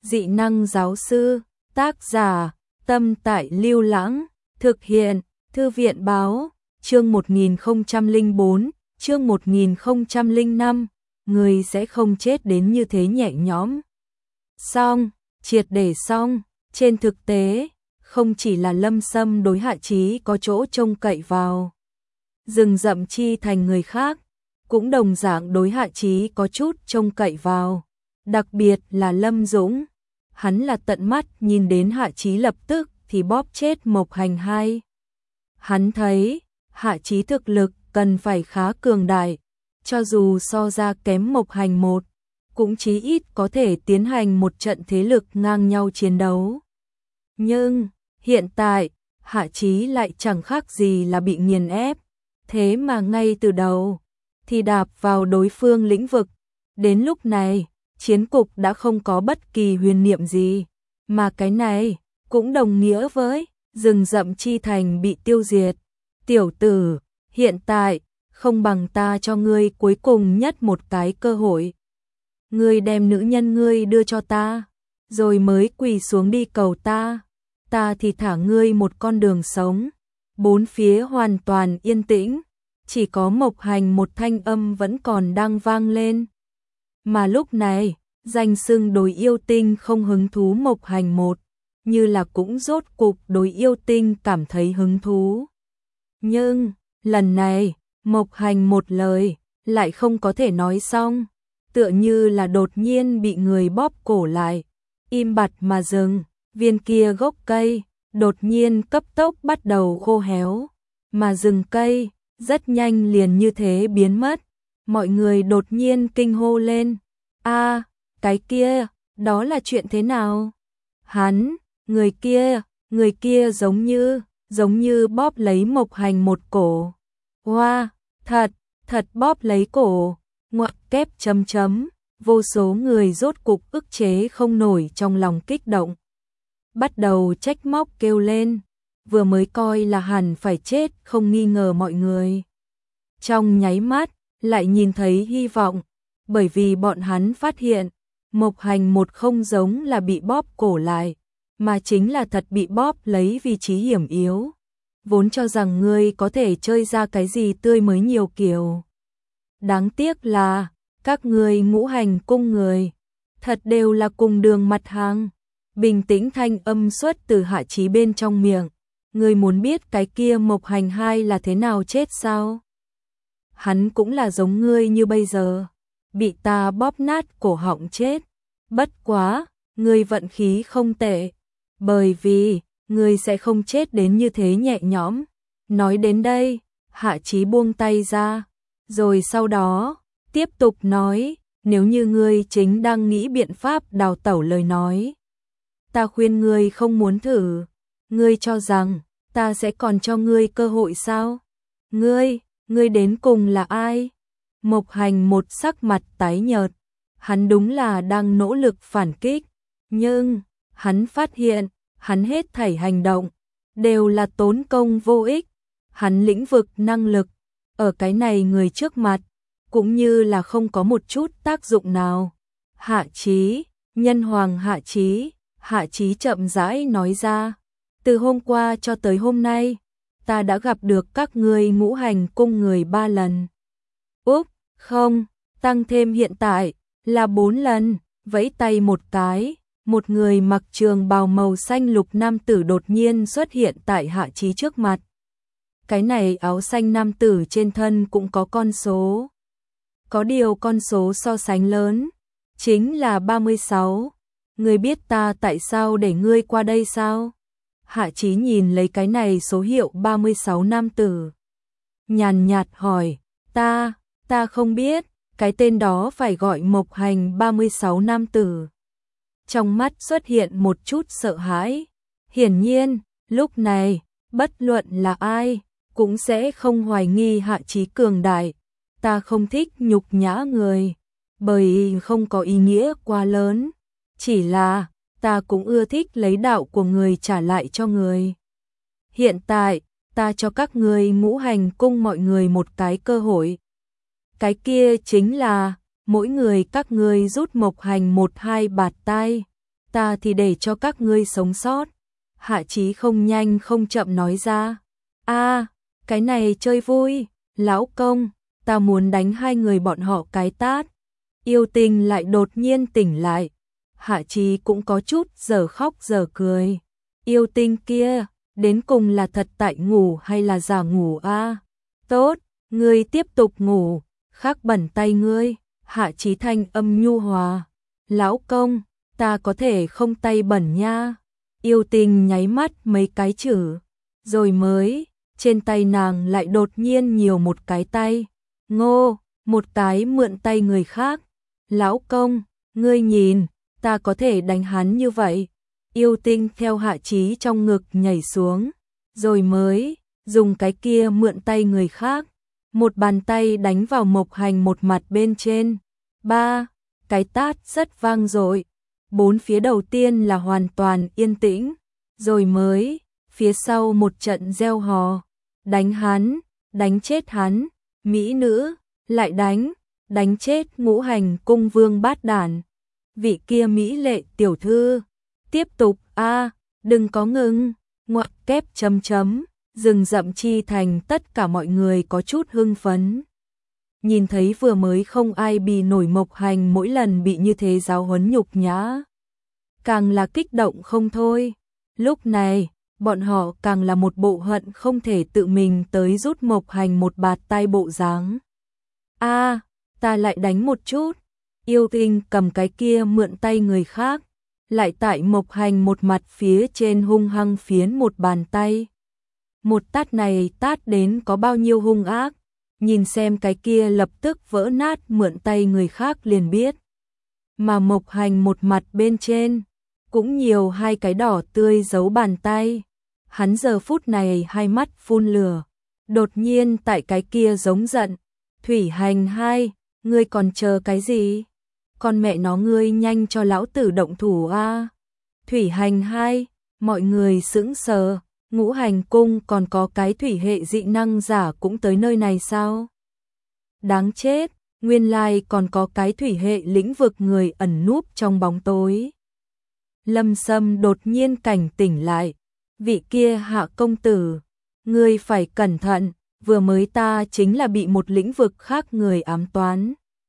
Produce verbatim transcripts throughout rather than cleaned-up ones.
Dị năng giáo sư, tác giả, Tâm Tại Lưu Lãng, thực hiện, Thư viện báo, chương một nghìn không trăm lẻ bốn, chương một nghìn không trăm lẻ năm, người sẽ không chết đến như thế nhẹ nhõm. Xong, triệt để xong, trên thực tế, không chỉ là Lâm Sâm đối Hạ Chí có chỗ trông cậy vào. Rừng Rậm Chi Thành người khác, cũng đồng dạng đối Hạ Chí có chút trông cậy vào. Đặc biệt là Lâm Dũng, hắn là tận mắt nhìn đến Hạ Chí lập tức thì bóp chết Mộc Hành hai. Hắn thấy, Hạ Chí thực lực cần phải khá cường đại, cho dù so ra kém Mộc Hành một, cũng chí ít có thể tiến hành một trận thế lực ngang nhau chiến đấu. Nhưng, hiện tại, Hạ Chí lại chẳng khác gì là bị nghiền ép, thế mà ngay từ đầu, thì đạp vào đối phương lĩnh vực. Đến lúc này, chiến cục đã không có bất kỳ huyền niệm gì, mà cái này cũng đồng nghĩa với Rừng Rậm Chi Thành bị tiêu diệt. Tiểu tử, hiện tại, không bằng ta cho ngươi cuối cùng nhất một cái cơ hội. Ngươi đem nữ nhân ngươi đưa cho ta, rồi mới quỳ xuống đi cầu ta, ta thì thả ngươi một con đường sống. Bốn phía hoàn toàn yên tĩnh, chỉ có Mộc Hành một thanh âm vẫn còn đang vang lên. Mà lúc này, danh xưng đối yêu tinh không hứng thú Mộc Hành một, như là cũng rốt cục đối yêu tinh cảm thấy hứng thú. Nhưng, lần này, Mộc Hành một lời, lại không có thể nói xong, tựa như là đột nhiên bị người bóp cổ lại, im bặt mà dừng, viên kia gốc cây, đột nhiên cấp tốc bắt đầu khô héo, mà rừng cây, rất nhanh liền như thế biến mất. Mọi người đột nhiên kinh hô lên, a, cái kia, đó là chuyện thế nào? Hắn, người kia, người kia giống như, giống như bóp lấy Mộc Hành một cổ. Hoa, thật, thật bóp lấy cổ, ngoặc kép chấm chấm, vô số người rốt cục ức chế không nổi trong lòng kích động. Bắt đầu trách móc kêu lên, vừa mới coi là hẳn phải chết không nghi ngờ mọi người. Trong nháy mắt, lại nhìn thấy hy vọng, bởi vì bọn hắn phát hiện, Mộc Hành một không giống là bị bóp cổ lại, mà chính là thật bị bóp lấy vị trí hiểm yếu. Vốn cho rằng ngươi có thể chơi ra cái gì tươi mới nhiều kiểu. Đáng tiếc là, các ngươi Ngũ Hành cung người, thật đều là cùng đường mặt hàng. Bình tĩnh thanh âm xuất từ Hạ Chí bên trong miệng. Ngươi muốn biết cái kia Mộc Hành hai là thế nào chết sao? Hắn cũng là giống ngươi như bây giờ, bị ta bóp nát cổ họng chết. Bất quá, ngươi vận khí không tệ, bởi vì ngươi sẽ không chết đến như thế nhẹ nhõm. Nói đến đây, Hạ Chí buông tay ra, rồi sau đó tiếp tục nói, nếu như ngươi chính đang nghĩ biện pháp đào tẩu lời nói, ta khuyên ngươi không muốn thử. Ngươi cho rằng ta sẽ còn cho ngươi cơ hội sao? Ngươi, ngươi đến cùng là ai? Mộc Hành một sắc mặt tái nhợt, hắn đúng là đang nỗ lực phản kích, nhưng hắn phát hiện, hắn hết thảy hành động đều là tốn công vô ích. Hắn lĩnh vực năng lực ở cái này người trước mặt cũng như là không có một chút tác dụng nào. Hạ Chí, nhân hoàng Hạ Chí, Hạ Chí chậm rãi nói ra, từ hôm qua cho tới hôm nay, ta đã gặp được các ngươi Ngũ Hành cung người ba lần. Úp, không, tăng thêm hiện tại là bốn lần. Vẫy tay một cái, một người mặc trường bào màu xanh lục nam tử đột nhiên xuất hiện tại Hạ Chí trước mặt. Cái này áo xanh nam tử trên thân cũng có con số. Có điều con số so sánh lớn, chính là ba mươi sáu. Ngươi biết ta tại sao để ngươi qua đây sao? Hạ Chí nhìn lấy cái này số hiệu ba mươi sáu nam tử, nhàn nhạt hỏi, ta, ta không biết, cái tên đó phải gọi Mộc Hành ba mươi sáu nam tử. Trong mắt xuất hiện một chút sợ hãi, hiển nhiên, lúc này, bất luận là ai, cũng sẽ không hoài nghi Hạ Chí cường đại. Ta không thích nhục nhã người, bởi không có ý nghĩa quá lớn, chỉ là ta cũng ưa thích lấy đạo của người trả lại cho người. Hiện tại, ta cho các ngươi Ngũ Hành cung mọi người một cái cơ hội. Cái kia chính là, mỗi người các ngươi rút Mộc Hành một hai bạt tai, ta thì để cho các ngươi sống sót. Hạ Chí không nhanh không chậm nói ra. A, cái này chơi vui, lão công, ta muốn đánh hai người bọn họ cái tát. Yêu Tinh lại đột nhiên tỉnh lại. Hạ Chí cũng có chút giờ khóc giờ cười. Yêu Tinh kia, đến cùng là thật tại ngủ hay là giả ngủ a? Tốt, ngươi tiếp tục ngủ, khắc bẩn tay ngươi. Hạ Chí thanh âm nhu hòa. Lão công, ta có thể không tay bẩn nha. Yêu Tinh nháy mắt mấy cái chữ, rồi mới, trên tay nàng lại đột nhiên nhiều một cái tay. Ngô, một cái mượn tay người khác. Lão công, ngươi nhìn, ta có thể đánh hắn như vậy. Yêu Tinh theo Hạ Chí trong ngực nhảy xuống, rồi mới, dùng cái kia mượn tay người khác. Một bàn tay đánh vào Mộc Hành một mặt bên trên. Ba, cái tát rất vang dội. Bốn phía đầu tiên là hoàn toàn yên tĩnh, rồi mới, phía sau một trận reo hò. Đánh hắn, đánh chết hắn, mỹ nữ, lại đánh, đánh chết Ngũ Hành cung vương bát đản. Vị kia mỹ lệ tiểu thư, tiếp tục a, đừng có ngừng, ngoặc kép chấm chấm, rừng rậm chi thành tất cả mọi người có chút hưng phấn. Nhìn thấy vừa mới không ai bì nổi Mộc Hành mỗi lần bị như thế giáo huấn nhục nhã, càng là kích động không thôi. Lúc này, bọn họ càng là một bộ hận không thể tự mình tới rút Mộc Hành một bạt tay bộ dáng. A, ta lại đánh một chút. Yêu Tinh cầm cái kia mượn tay người khác, lại tại Mộc Hành một mặt phía trên hung hăng phiến một bàn tay. Một tát này tát đến có bao nhiêu hung ác, nhìn xem cái kia lập tức vỡ nát mượn tay người khác liền biết. Mà Mộc Hành một mặt bên trên, cũng nhiều hai cái đỏ tươi dấu bàn tay. Hắn giờ phút này hai mắt phun lửa, đột nhiên tại cái kia giống giận. Thủy Hành hai, ngươi còn chờ cái gì? Con mẹ nó ngươi nhanh cho lão tử động thủ a. Thủy Hành hai, mọi người sững sờ, Ngũ Hành cung còn có cái thủy hệ dị năng giả cũng tới nơi này sao? Đáng chết, nguyên lai còn có cái thủy hệ lĩnh vực người ẩn núp trong bóng tối. Lâm Sâm đột nhiên cảnh tỉnh lại, vị kia Hạ công tử, ngươi phải cẩn thận, vừa mới ta chính là bị một lĩnh vực khác người ám toán.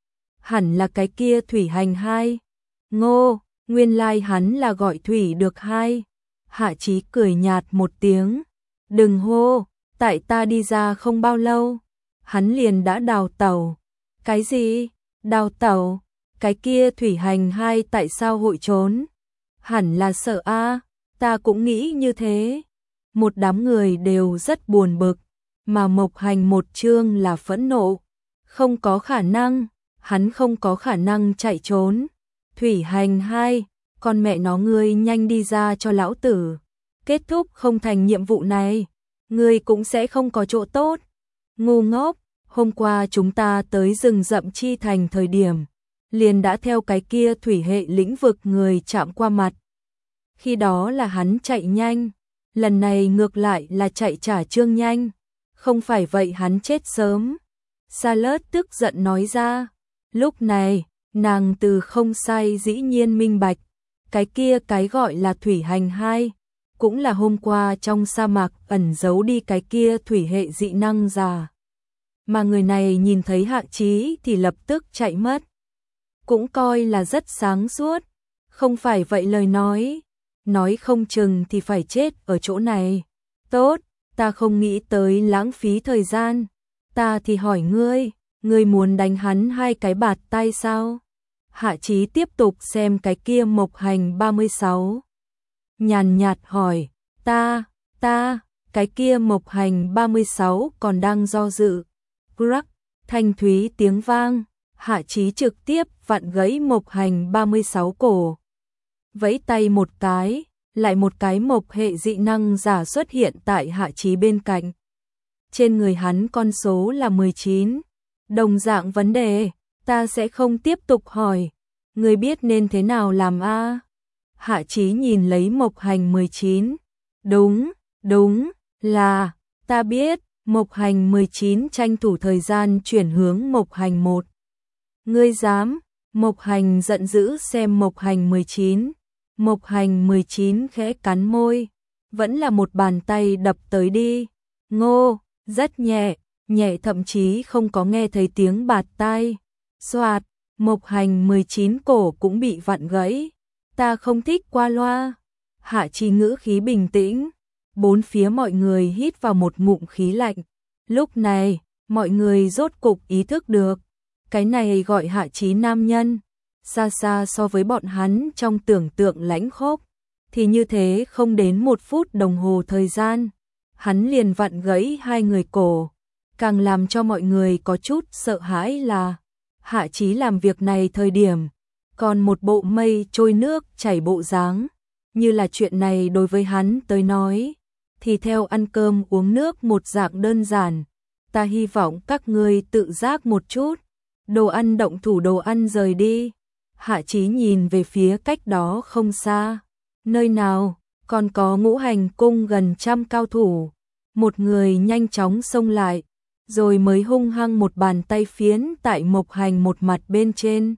Hẳn là cái kia Thủy Hành hai. Ngô, nguyên lai hắn là gọi Thủy được hai. Hạ Chí cười nhạt một tiếng. Đừng hô, tại ta đi ra không bao lâu, hắn liền đã đào tẩu. Cái gì? Đào tẩu? Cái kia Thủy Hành hai tại sao hội trốn? Hẳn là sợ a, ta cũng nghĩ như thế. Một đám người đều rất buồn bực, mà Mộc Hành một chương là phẫn nộ. Không có khả năng, hắn không có khả năng chạy trốn. Thủy Hành hai, con mẹ nó ngươi nhanh đi ra cho lão tử. Kết thúc không thành nhiệm vụ này, ngươi cũng sẽ không có chỗ tốt. Ngu ngốc, hôm qua chúng ta tới rừng rậm chi thành thời điểm, liền đã theo cái kia thủy hệ lĩnh vực người chạm qua mặt. Khi đó là hắn chạy nhanh, lần này ngược lại là chạy trả trương nhanh. Không phải vậy hắn chết sớm. Sa Lớt tức giận nói ra. Lúc này, nàng từ không sai dĩ nhiên minh bạch. Cái kia cái gọi là Thủy Hành hai, cũng là hôm qua trong sa mạc ẩn giấu đi cái kia thủy hệ dị năng giả. Mà người này nhìn thấy Hạ Chí thì lập tức chạy mất. Cũng coi là rất sáng suốt. Không phải vậy lời nói, nói không chừng thì phải chết ở chỗ này. Tốt, ta không nghĩ tới lãng phí thời gian. Ta thì hỏi ngươi, ngươi muốn đánh hắn hai cái bạt tay sao? Hạ Chí tiếp tục xem cái kia Mộc Hành ba mươi sáu. Nhàn nhạt hỏi, ta, ta, cái kia Mộc Hành ba mươi sáu còn đang do dự. Crack, thanh thúy tiếng vang, Hạ Chí trực tiếp vặn gãy Mộc Hành ba mươi sáu cổ. Vẫy tay một cái, lại một cái mộc hệ dị năng giả xuất hiện tại Hạ Chí bên cạnh. Trên người hắn con số là mười chín. Đồng dạng vấn đề, ta sẽ không tiếp tục hỏi. Ngươi biết nên thế nào làm a? Hạ Chí nhìn lấy Mộc Hành mười chín. Đúng, đúng, là, ta biết. Mộc Hành mười chín tranh thủ thời gian chuyển hướng Mộc Hành một. Ngươi dám? Mộc Hành giận dữ xem Mộc Hành mười chín. Mộc Hành mười chín khẽ cắn môi, vẫn là một bàn tay đập tới đi. Ngô, rất nhẹ, nhẹ thậm chí không có nghe thấy tiếng bạt tai. Xoạt, Mộc Hành mười chín cổ cũng bị vặn gãy. Ta không thích qua loa. Hạ Chí ngữ khí bình tĩnh. Bốn phía mọi người hít vào một ngụm khí lạnh. Lúc này, mọi người rốt cục ý thức được. Cái này gọi Hạ Chí nam nhân. Xa xa so với bọn hắn trong tưởng tượng lãnh khốc. Thì như thế không đến một phút đồng hồ thời gian. Hắn liền vặn gãy hai người cổ. Càng làm cho mọi người có chút sợ hãi là Hạ Chí làm việc này thời điểm. Còn một bộ mây trôi nước chảy bộ dáng. Như là chuyện này đối với hắn tới nói. Thì theo ăn cơm uống nước một dạng đơn giản. Ta hy vọng các ngươi tự giác một chút. Đồ ăn động thủ đồ ăn rời đi. Hạ Chí nhìn về phía cách đó không xa. Nơi nào còn có Ngũ Hành cung gần trăm cao thủ. Một người nhanh chóng xông lại. Rồi mới hung hăng một bàn tay phiến tại Mộc Hành một mặt bên trên.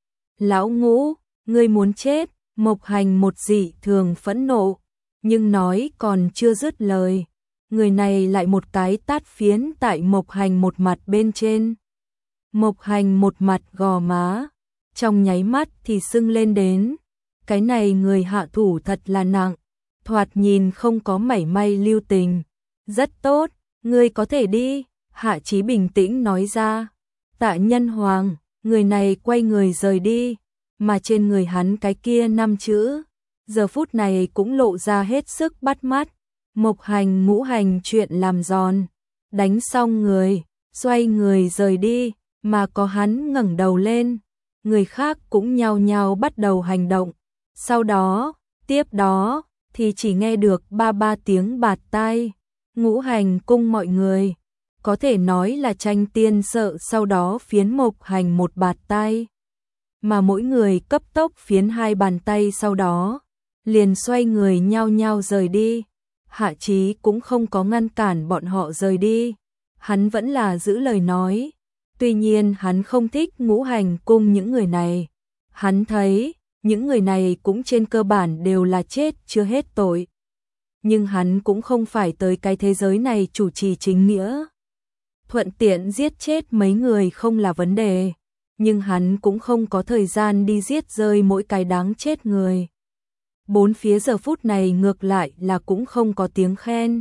Lão Ngũ, ngươi muốn chết. Mộc Hành một dị thường phẫn nộ. Nhưng nói còn chưa dứt lời. Người này lại một cái tát phiến tại Mộc Hành một mặt bên trên. Mộc Hành một mặt gò má. Trong nháy mắt thì sưng lên đến. Cái này người hạ thủ thật là nặng. Thoạt nhìn không có mảy may lưu tình. Rất tốt, ngươi có thể đi. Hạ Chí bình tĩnh nói ra. Tạ Nhân Hoàng, người này quay người rời đi. Mà trên người hắn cái kia năm chữ. Giờ phút này cũng lộ ra hết sức bắt mắt. Mộc Hành Ngũ Hành chuyện làm giòn. Đánh xong người, xoay người rời đi. Mà có hắn ngẩng đầu lên. Người khác cũng nhao nhao bắt đầu hành động. Sau đó, tiếp đó, thì chỉ nghe được ba ba tiếng bạt tai. Ngũ Hành cung mọi người. Có thể nói là tranh tiên sợ sau đó phiến Mộc Hành một bạt tai. Mà mỗi người cấp tốc phiến hai bàn tay sau đó. Liền xoay người nhao nhao rời đi. Hạ Chí cũng không có ngăn cản bọn họ rời đi. Hắn vẫn là giữ lời nói. Tuy nhiên hắn không thích Ngũ Hành cung những người này. Hắn thấy, những người này cũng trên cơ bản đều là chết chưa hết tội. Nhưng hắn cũng không phải tới cái thế giới này chủ trì chính nghĩa. Thuận tiện giết chết mấy người không là vấn đề. Nhưng hắn cũng không có thời gian đi giết rơi mỗi cái đáng chết người. Bốn phía giờ phút này ngược lại là cũng không có tiếng khen.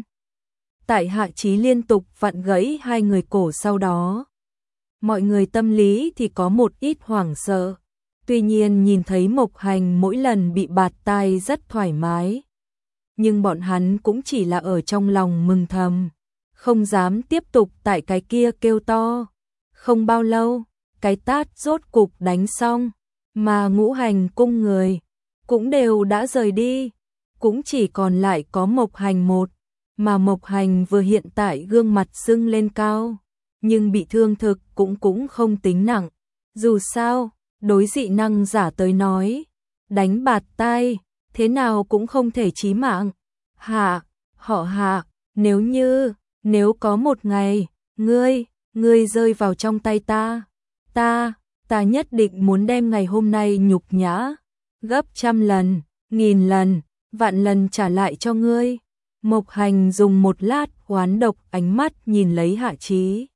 Tại Hạ Chí liên tục vặn gãy hai người cổ sau đó. Mọi người tâm lý thì có một ít hoảng sợ. Tuy nhiên nhìn thấy Mộc Hành mỗi lần bị bạt tai rất thoải mái. Nhưng bọn hắn cũng chỉ là ở trong lòng mừng thầm. Không dám tiếp tục tại cái kia kêu to. Không bao lâu, cái tát rốt cục đánh xong. Mà Ngũ Hành cung người cũng đều đã rời đi. Cũng chỉ còn lại có Mộc Hành một. Mà Mộc Hành vừa hiện tại gương mặt sưng lên cao. Nhưng bị thương thực cũng cũng không tính nặng. Dù sao, đối dị năng giả tới nói. Đánh bạt tai, thế nào cũng không thể chí mạng. Hạ, họ Hạ, nếu như, nếu có một ngày, ngươi, ngươi rơi vào trong tay ta. Ta, ta nhất định muốn đem ngày hôm nay nhục nhã. Gấp trăm lần, nghìn lần, vạn lần trả lại cho ngươi. Mộc Hành dùng một lát oán độc ánh mắt nhìn lấy Hạ Chí.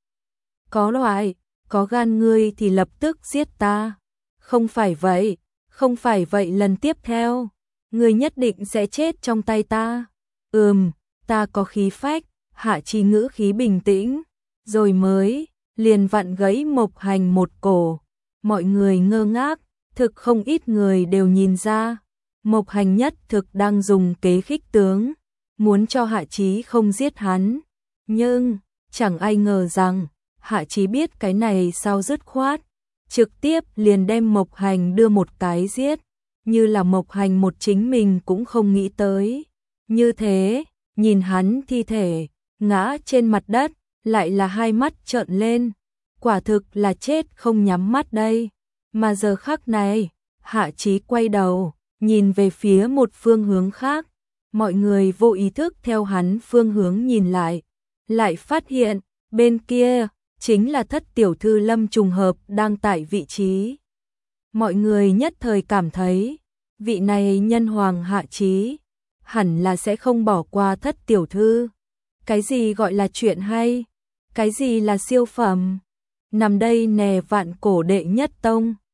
Có loại, có gan ngươi thì lập tức giết ta. Không phải vậy, không phải vậy lần tiếp theo. Ngươi nhất định sẽ chết trong tay ta. Ừm, ta có khí phách. Hạ Chí ngữ khí bình tĩnh. Rồi mới, liền vặn gãy Mộc Hành một cổ. Mọi người ngơ ngác. Thực không ít người đều nhìn ra. Mộc Hành nhất thực đang dùng kế khích tướng. Muốn cho Hạ Chí không giết hắn. Nhưng, chẳng ai ngờ rằng, Hạ Chí biết cái này sao dứt khoát. Trực tiếp liền đem Mộc Hành đưa một cái giết. Như là Mộc Hành một chính mình cũng không nghĩ tới. Như thế, nhìn hắn thi thể, ngã trên mặt đất, lại là hai mắt trợn lên. Quả thực là chết không nhắm mắt đây. Mà giờ khắc này, Hạ Chí quay đầu, nhìn về phía một phương hướng khác. Mọi người vô ý thức theo hắn phương hướng nhìn lại. Lại phát hiện, bên kia, chính là thất tiểu thư Lâm trùng hợp đang tại vị trí. Mọi người nhất thời cảm thấy, vị này nhân hoàng hạ trí, hẳn là sẽ không bỏ qua Thất tiểu thư. Cái gì gọi là chuyện hay? Cái gì là siêu phẩm? Nằm đây nè vạn cổ đệ nhất tông.